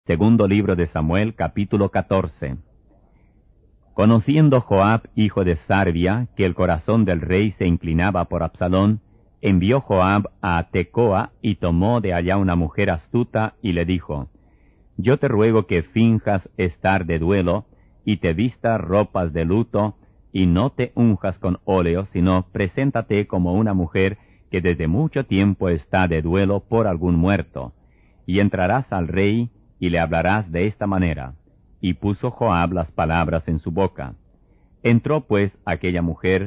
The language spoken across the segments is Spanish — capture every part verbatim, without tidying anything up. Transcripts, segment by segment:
Segundo libro de Samuel, capítulo catorce. Conociendo Joab, hijo de Sarvia, que el corazón del rey se inclinaba por Absalón, envió Joab a Tecoa y tomó de allá una mujer astuta y le dijo: Yo te ruego que finjas estar de duelo y te vistas ropas de luto y no te unjas con óleo, sino preséntate como una mujer que desde mucho tiempo está de duelo por algún muerto, y entrarás al rey y le hablarás de esta manera. Y puso Joab las palabras en su boca. Entró pues aquella mujer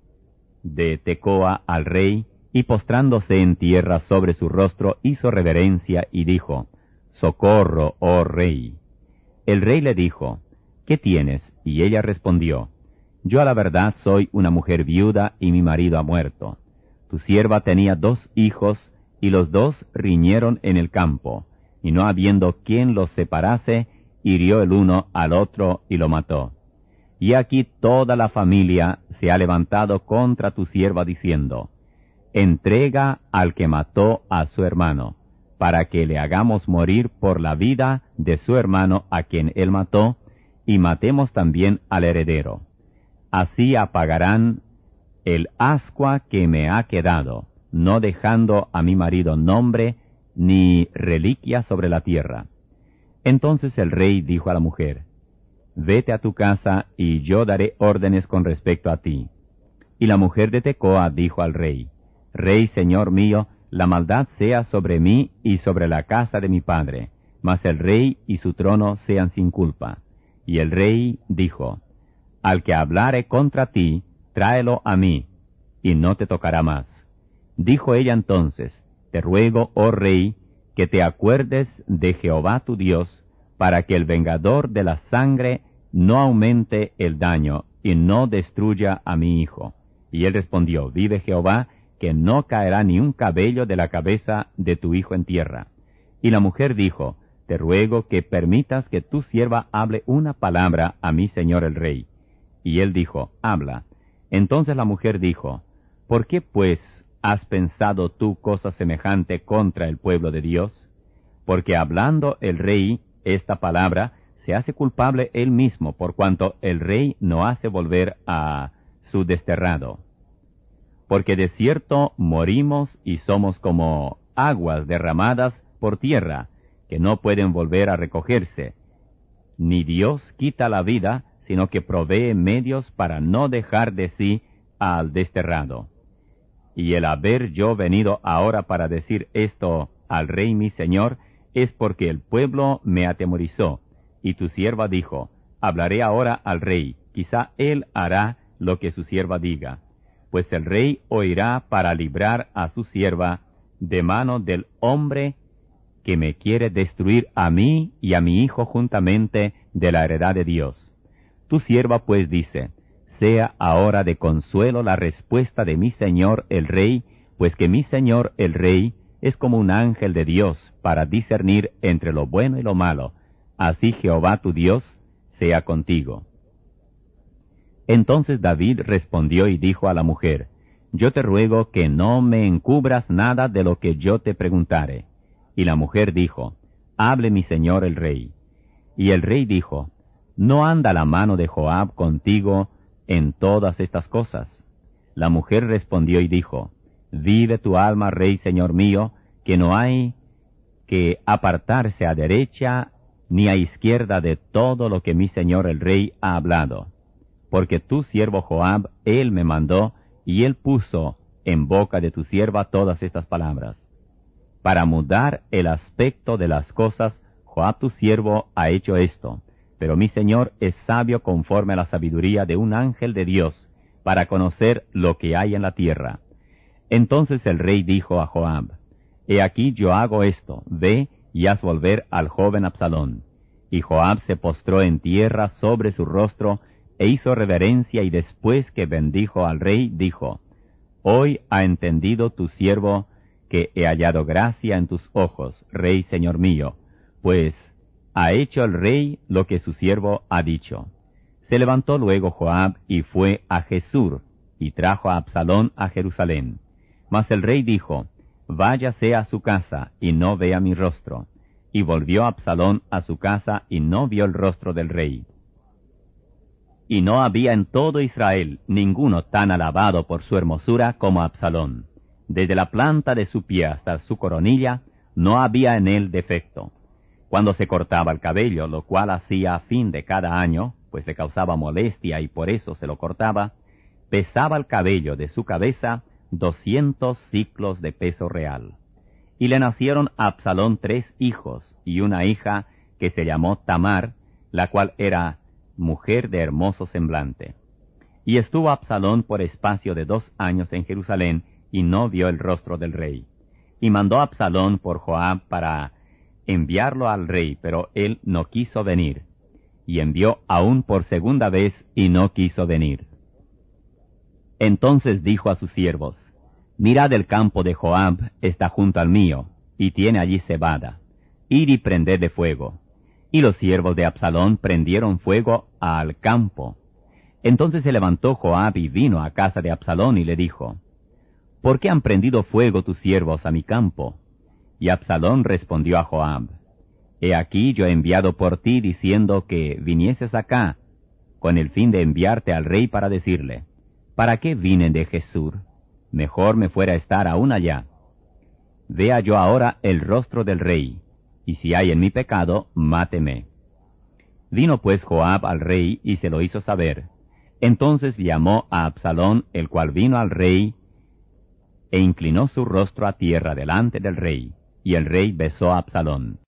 de Tecoa al rey, y postrándose en tierra sobre su rostro, hizo reverencia y dijo: Socorro, oh rey. El rey le dijo: ¿Qué tienes? Y ella respondió: Yo a la verdad soy una mujer viuda y mi marido ha muerto. Tu sierva tenía dos hijos, y los dos riñeron en el campo, y no habiendo quien los separase, hirió el uno al otro y lo mató. Y aquí toda la familia se ha levantado contra tu sierva diciendo: Entrega al que mató a su hermano, para que le hagamos morir por la vida de su hermano a quien él mató, y matemos también al heredero. Así apagarán el ascua que me ha quedado, no dejando a mi marido nombre ni reliquia sobre la tierra. Entonces el rey dijo a la mujer: Vete a tu casa, y yo daré órdenes con respecto a ti. Y la mujer de Tecoa dijo al rey: Rey, señor mío, la maldad sea sobre mí y sobre la casa de mi padre, mas el rey y su trono sean sin culpa. Y el rey dijo: Al que hablare contra ti, tráelo a mí, y no te tocará más. Dijo ella entonces: Te ruego, oh rey, que te acuerdes de Jehová tu Dios, para que el vengador de la sangre no aumente el daño, y no destruya a mi hijo. Y él respondió: Vive Jehová, que no caerá ni un cabello de la cabeza de tu hijo en tierra. Y la mujer dijo: Te ruego que permitas que tu sierva hable una palabra a mi señor el rey. Y él dijo: Habla. Entonces la mujer dijo: ¿Por qué pues has pensado tú cosa semejante contra el pueblo de Dios? Porque hablando el rey esta palabra, se hace culpable él mismo, por cuanto el rey no hace volver a su desterrado. Porque de cierto morimos y somos como aguas derramadas por tierra, que no pueden volver a recogerse. Ni Dios quita la vida, sino que provee medios para no dejar de sí al desterrado. Y el haber yo venido ahora para decir esto al rey mi señor, es porque el pueblo me atemorizó. Y tu sierva dijo: Hablaré ahora al rey, quizá él hará lo que su sierva diga. Pues el rey oirá para librar a su sierva de mano del hombre que me quiere destruir a mí y a mi hijo juntamente de la heredad de Dios. Tu sierva pues dice: Sea ahora de consuelo la respuesta de mi señor el rey, pues que mi señor el rey es como un ángel de Dios para discernir entre lo bueno y lo malo. Así Jehová tu Dios sea contigo. Entonces David respondió y dijo a la mujer: Yo te ruego que no me encubras nada de lo que yo te preguntare. Y la mujer dijo: Hable mi señor el rey. Y el rey dijo: ¿No anda la mano de Joab contigo en todas estas cosas? La mujer respondió y dijo: Vive tu alma, rey señor mío, que no hay que apartarse a derecha ni a izquierda de todo lo que mi señor el rey ha hablado. Porque tu siervo Joab, él me mandó, y él puso en boca de tu sierva todas estas palabras. Para mudar el aspecto de las cosas, Joab tu siervo ha hecho esto, pero mi señor es sabio conforme a la sabiduría de un ángel de Dios, para conocer lo que hay en la tierra. Entonces el rey dijo a Joab: He aquí yo hago esto, ve y haz volver al joven Absalón. Y Joab se postró en tierra sobre su rostro, e hizo reverencia, y después que bendijo al rey, dijo: Hoy ha entendido tu siervo que he hallado gracia en tus ojos, rey señor mío, pues ha hecho el rey lo que su siervo ha dicho. Se levantó luego Joab y fue a Gesur, y trajo a Absalón a Jerusalén. Mas el rey dijo: Váyase a su casa, y no vea mi rostro. y volvió Absalón a su casa y no vio el rostro del rey. Y no había en todo Israel ninguno tan alabado por su hermosura como Absalón. Desde la planta de su pie hasta su coronilla, no había en él defecto. Cuando se cortaba el cabello, lo cual hacía a fin de cada año, pues le causaba molestia y por eso se lo cortaba, pesaba el cabello de su cabeza doscientos siclos de peso real. Y le nacieron a Absalón tres hijos y una hija que se llamó Tamar, la cual era mujer de hermoso semblante. Y estuvo Absalón por espacio de dos años en Jerusalén, y no vio el rostro del rey. Y mandó Absalón por Joab para enviarlo al rey, pero él no quiso venir. Y envió aún por segunda vez, y no quiso venir. Entonces dijo a sus siervos: Mirad, el campo de Joab está junto al mío, y tiene allí cebada. Id y prended de fuego. Y los siervos de Absalón prendieron fuego al campo. Entonces se levantó Joab y vino a casa de Absalón y le dijo: ¿Por qué han prendido fuego tus siervos a mi campo? Y Absalón respondió a Joab: He aquí yo he enviado por ti diciendo que vinieses acá, con el fin de enviarte al rey para decirle: ¿Para qué vine de Jesús? Mejor me fuera estar aún allá. Vea yo ahora el rostro del rey, y si hay en mi pecado, máteme. Vino pues Joab al rey y se lo hizo saber. Entonces llamó a Absalón, el cual vino al rey, e inclinó su rostro a tierra delante del rey, y el rey besó a Absalón.